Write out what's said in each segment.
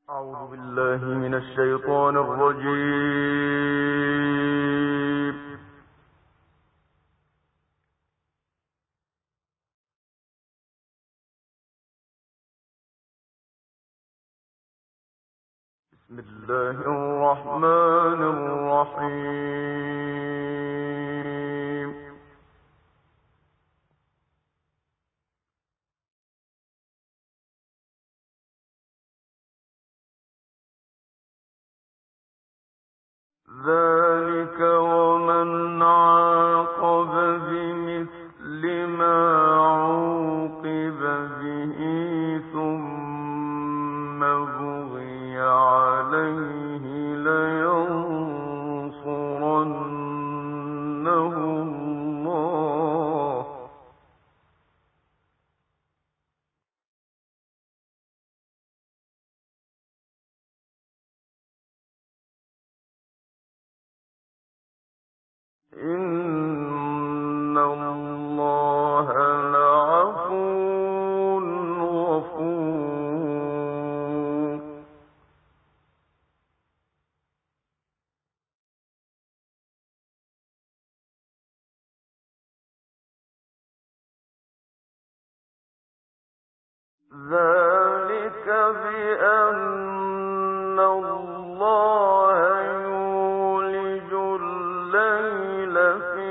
أعوذ بالله من الشيطان الرجيم. بسم الله الرحمن الرحيم. ذلك ومن عاقب بمثل ما عوقب به ثم بغي عليه لينصرنه الله إن الله لعفو غفور. ذلك بأن الله يولج الليل في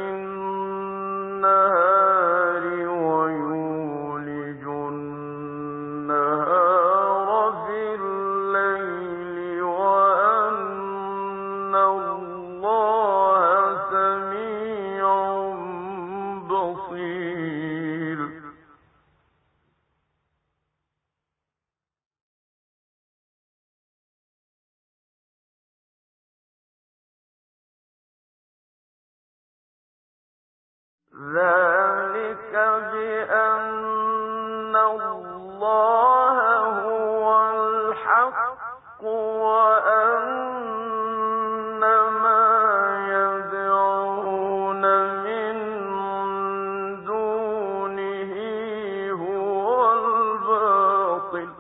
النهار ويولج النهار في الليل وأن الله سميع بصير. ذلك بأن الله هو الحق وأن ما يدعون من دونه هو الباطل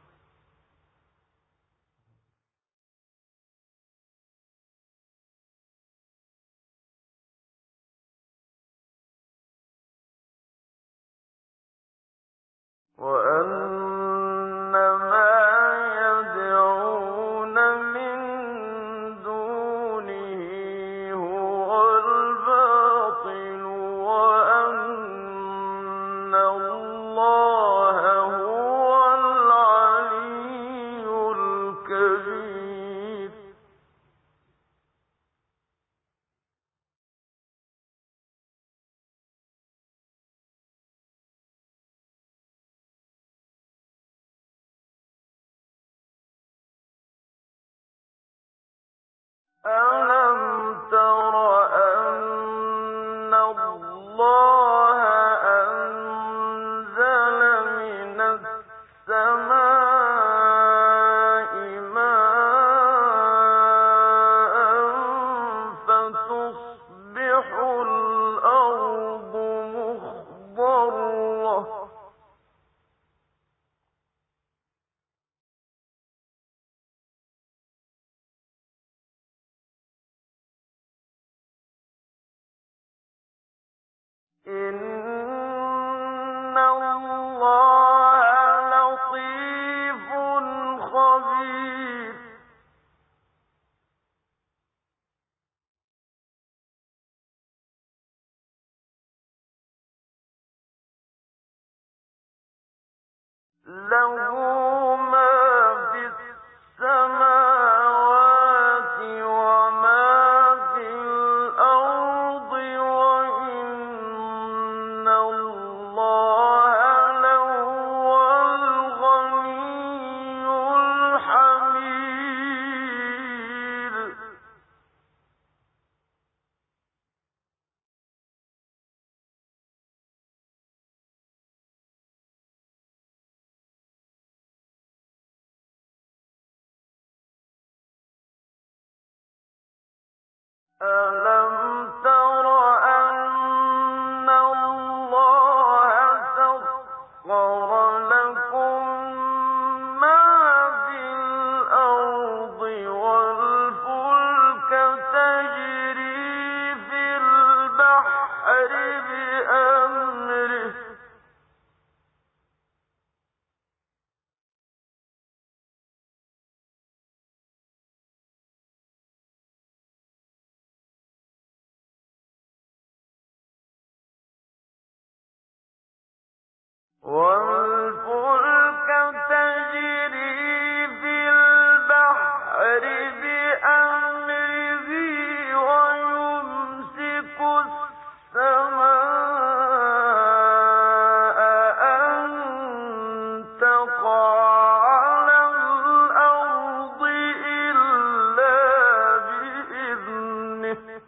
وأن ما يدعون من دونه هو الباطل وأن الله هو العلي الكبير. أَلَمْ تَرَ أَنَّ اللَّهَ أَنزَلَ مِنَ السَّمَاءِ مَاءً فَتُصْبِحُ الْأَرْضُ مُخْضَرَّةً إِنَّ اللَّهَ لَطِيفٌ خَبِيرٌ. لَّهُ مَا فِي السَّمَاوَاتِ وَمَا فِي الْأَرْضِ وَإِنَّ اللَّهَ لَهُوَ الْغَنِيُّ الْحَمِيدُ. أَلَمْ تَرَ أَنَّ اللَّهَ سَخَّرَ لَكُم مَّا فِي الْأَرْضِ وَالْفُلْكَ تَجْرِي فِي الْبَحْرِ بِأَمْرِهِ وَيُمْسِكُ السَّمَاءَ أَن تَقَعَ عَلَى الْأَرْضِ إِلَّا بِإِذْنِهِ ۗ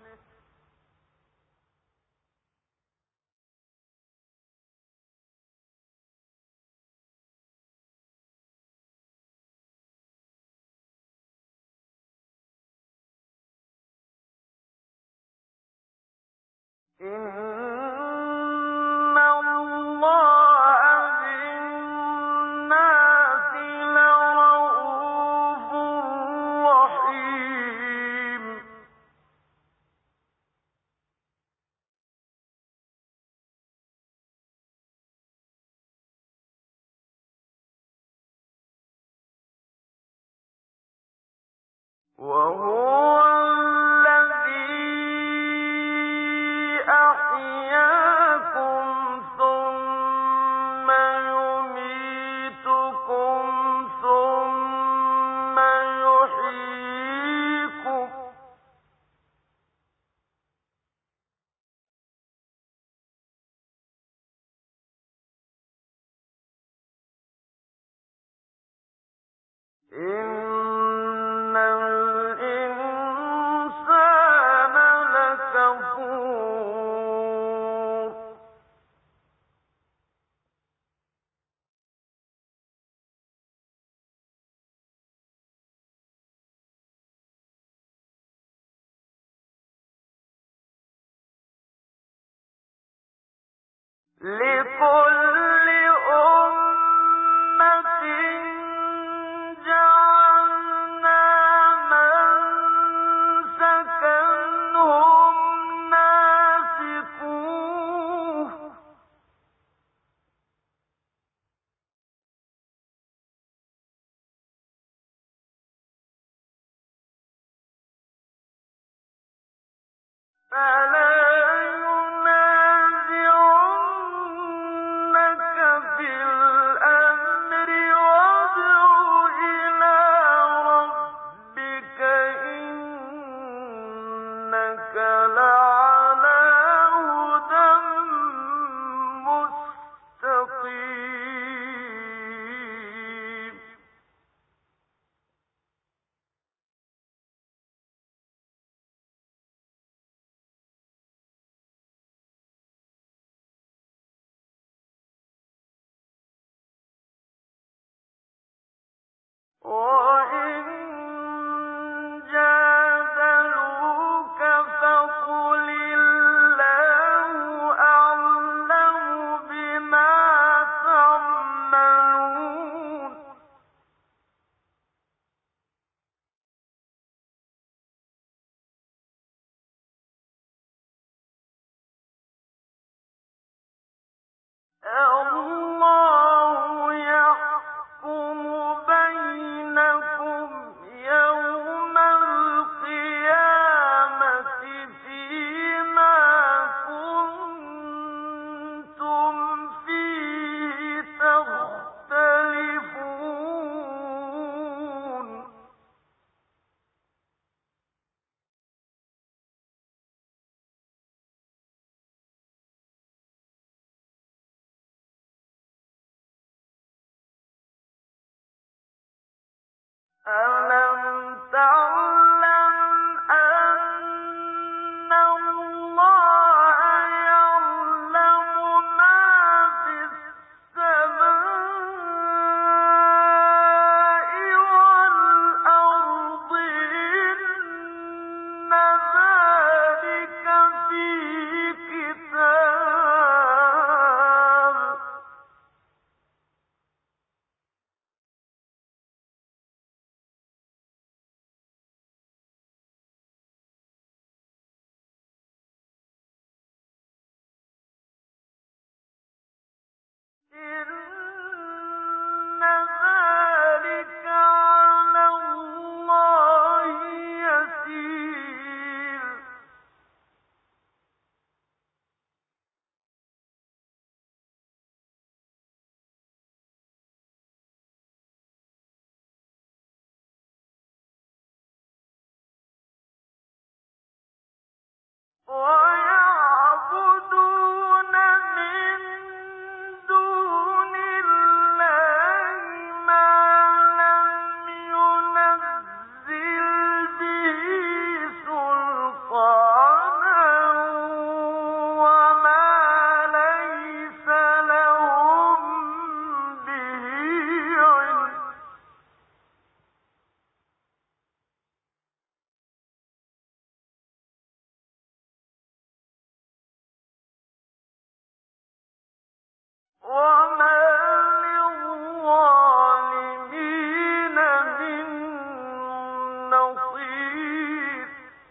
إِنَّ اللَّهَ بِالنَّاسِ لَرَءُوفٌ رَّحِيمٌ. وَهُوَ الَّذِي أَحْيَاكُمْ ثُمَّ يُمِيتُكُمْ ثُمَّ يُحْيِيكُمْ ۗ إِنَّ الْإِنسَانَ لَكَفُورٌ. لِكُلِّ أُمَّةٍ جَعَلْنَا مَنسَكًا هُمْ نَاسِكُوهُ ۖ فَلَا يُنَازِعُنَّكَ فِي الْأَمْرِ وَادْعُ إِلَىٰ رَبِّكَ ۖ إِنَّكَ لَعَلَىٰ هُدًى مُّسْتَقِيمٍ. وَإِن جَادَلُوكَ فَقُلِ اللَّهُ أَعْلَمُ بِمَا تَعْمَلُونَ. اللَّهُ يَحْكُمُ بَيْنَكُمْ يَوْمَ الْقِيَامَةِ فِيمَا كُنتُمْ فِيهِ تَخْتَلِفُونَ. أَلَمْ تَعْلَمْ أَنَّ اللَّهَ يَعْلَمُ مَا فِي السَّمَاءِ وَالْأَرْضِ ۚ إِنَّ ذَٰلِكَ فِي كِتَابٍ ۚ إِنَّ ذَٰلِكَ عَلَى اللَّهِ يَسِيرٌ. ويعبدون من دون الله ما لم ينزل به سلطانا وما ليس لهم به علم وما للظالمين من نصير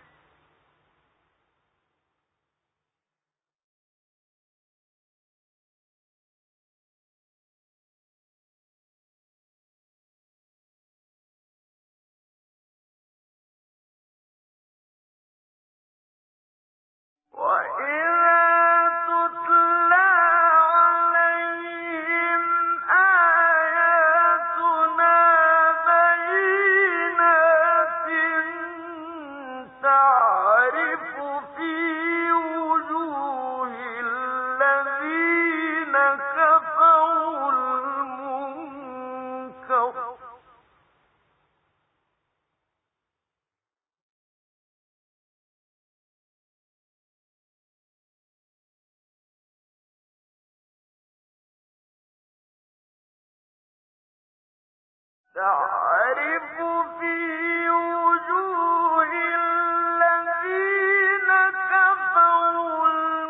وإذا تتلى عليهم آياتنا بينات تعرف في وجوه الذين كفروا المنكر تعرف في وجوه الذين كفروا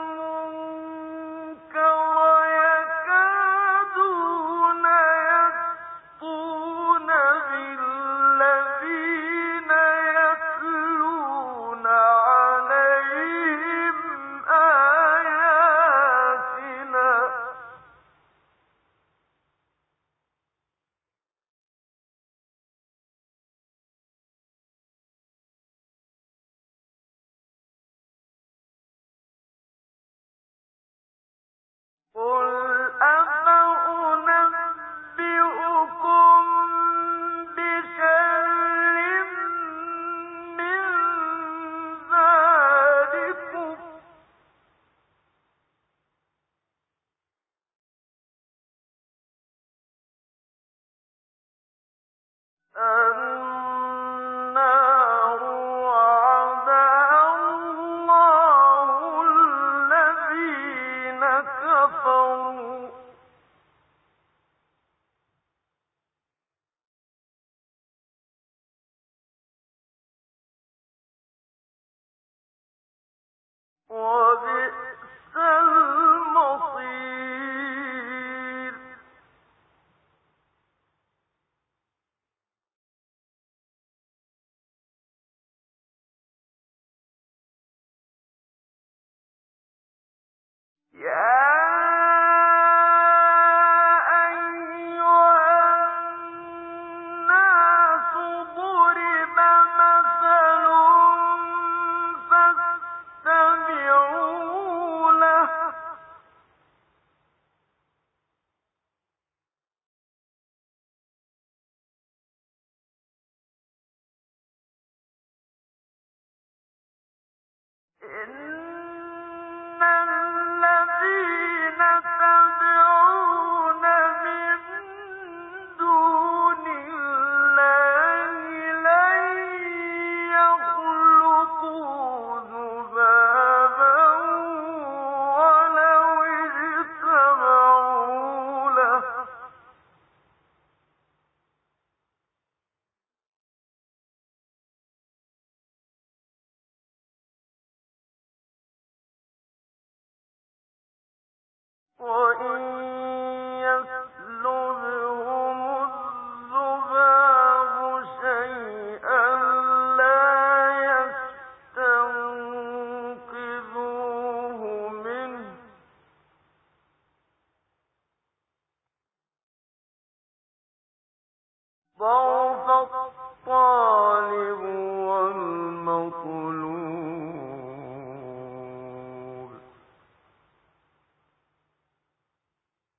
المنكر يكادون يسطون بالذين يتلون عليهم آياتنا قل أفأنبئكم بشر من ذلكم النار وعدها الله الذين كفروا وبئس المصير يا أيها الناس ضرب مثل فاستمعوا له إن الذين تدعون من دون الله لن يخلقوا ذبابا ولو اجتمعوا له وإن يسلبهم الذباب شيئا لا يستنقذوه منه ضعف الطالب والمطلوب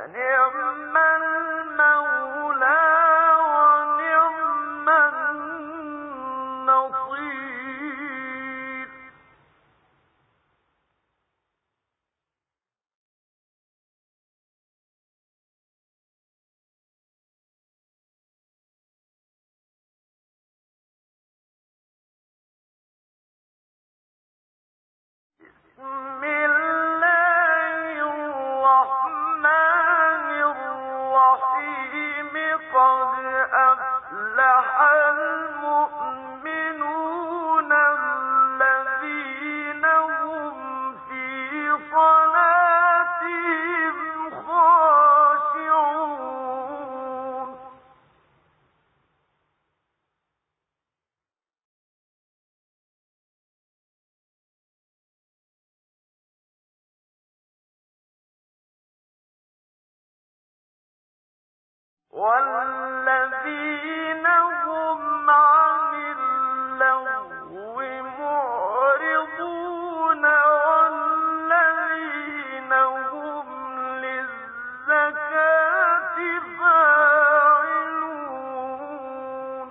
والذين هم عن اللغو معرضون والذين هم للزكاة فاعلون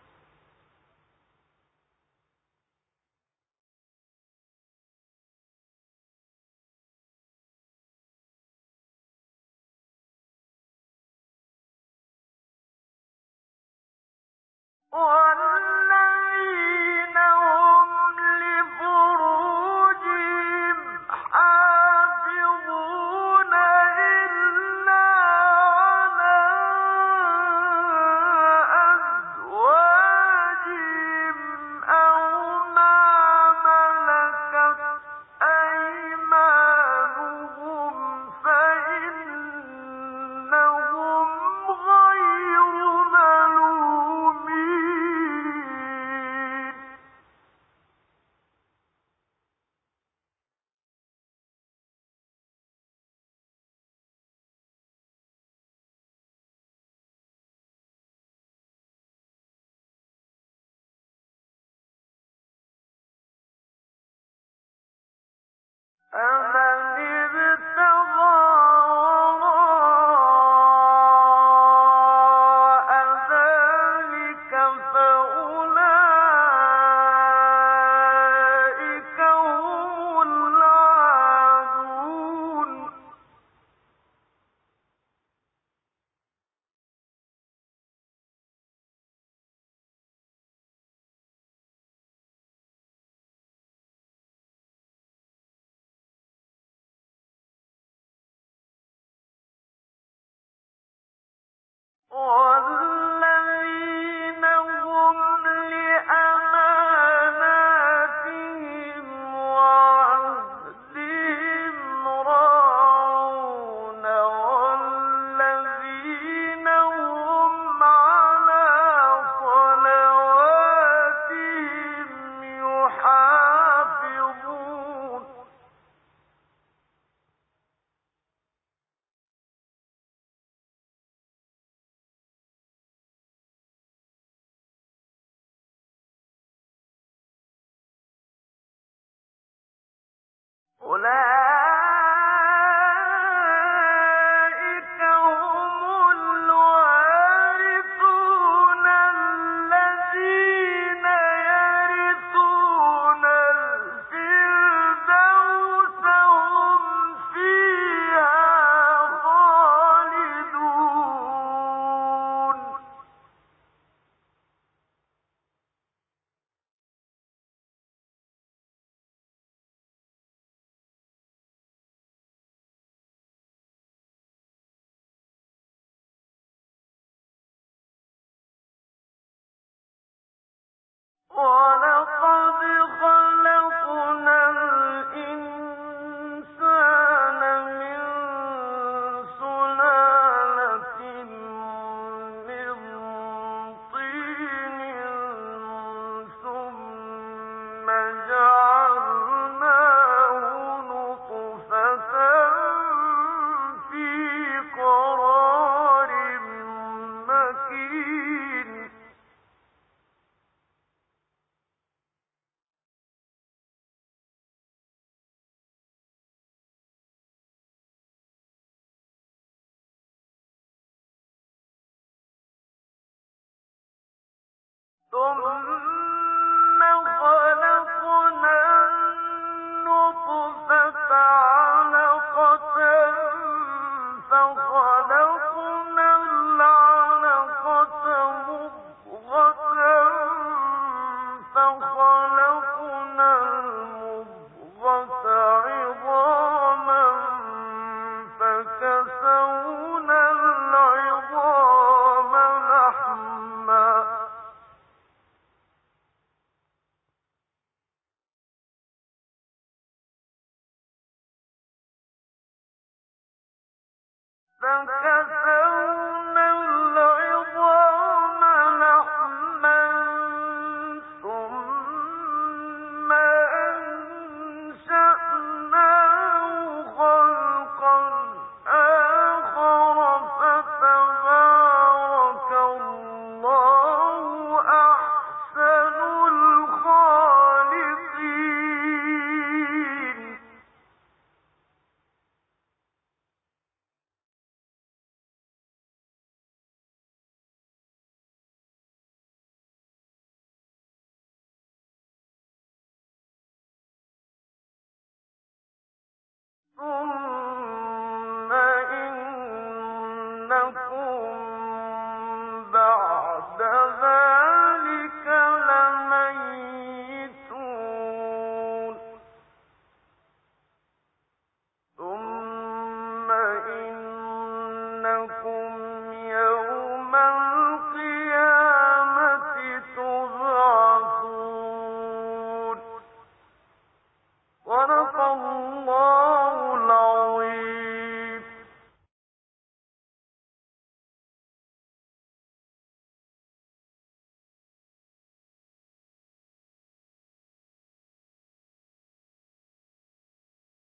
والذين هم لفروجهم حافظون إلا على أزواجهم أو ما ملكت أيمانهم فإنهم غير ملومين فمن ابتغى وراء ذلك فأولئك هم العادون والذين هم لأماناتهم وعهدهم راعون والذين هم على صلواتهم يحافظون أولئك هم الوارثون الذين يرثون الفردوس هم فيها خالدون ولقد خلقنا الإنسان من سلالة من طين ثم جعلناه نطفة في قرار مكين ثم خلقنا النطفة علقة فخلقنا العلقة مضغة فخلقنا المضغة عظاما فكسونا العظام لحما ثم أنشأناه خلقا آخر فتبارك الله أحسن الخالقين. ثم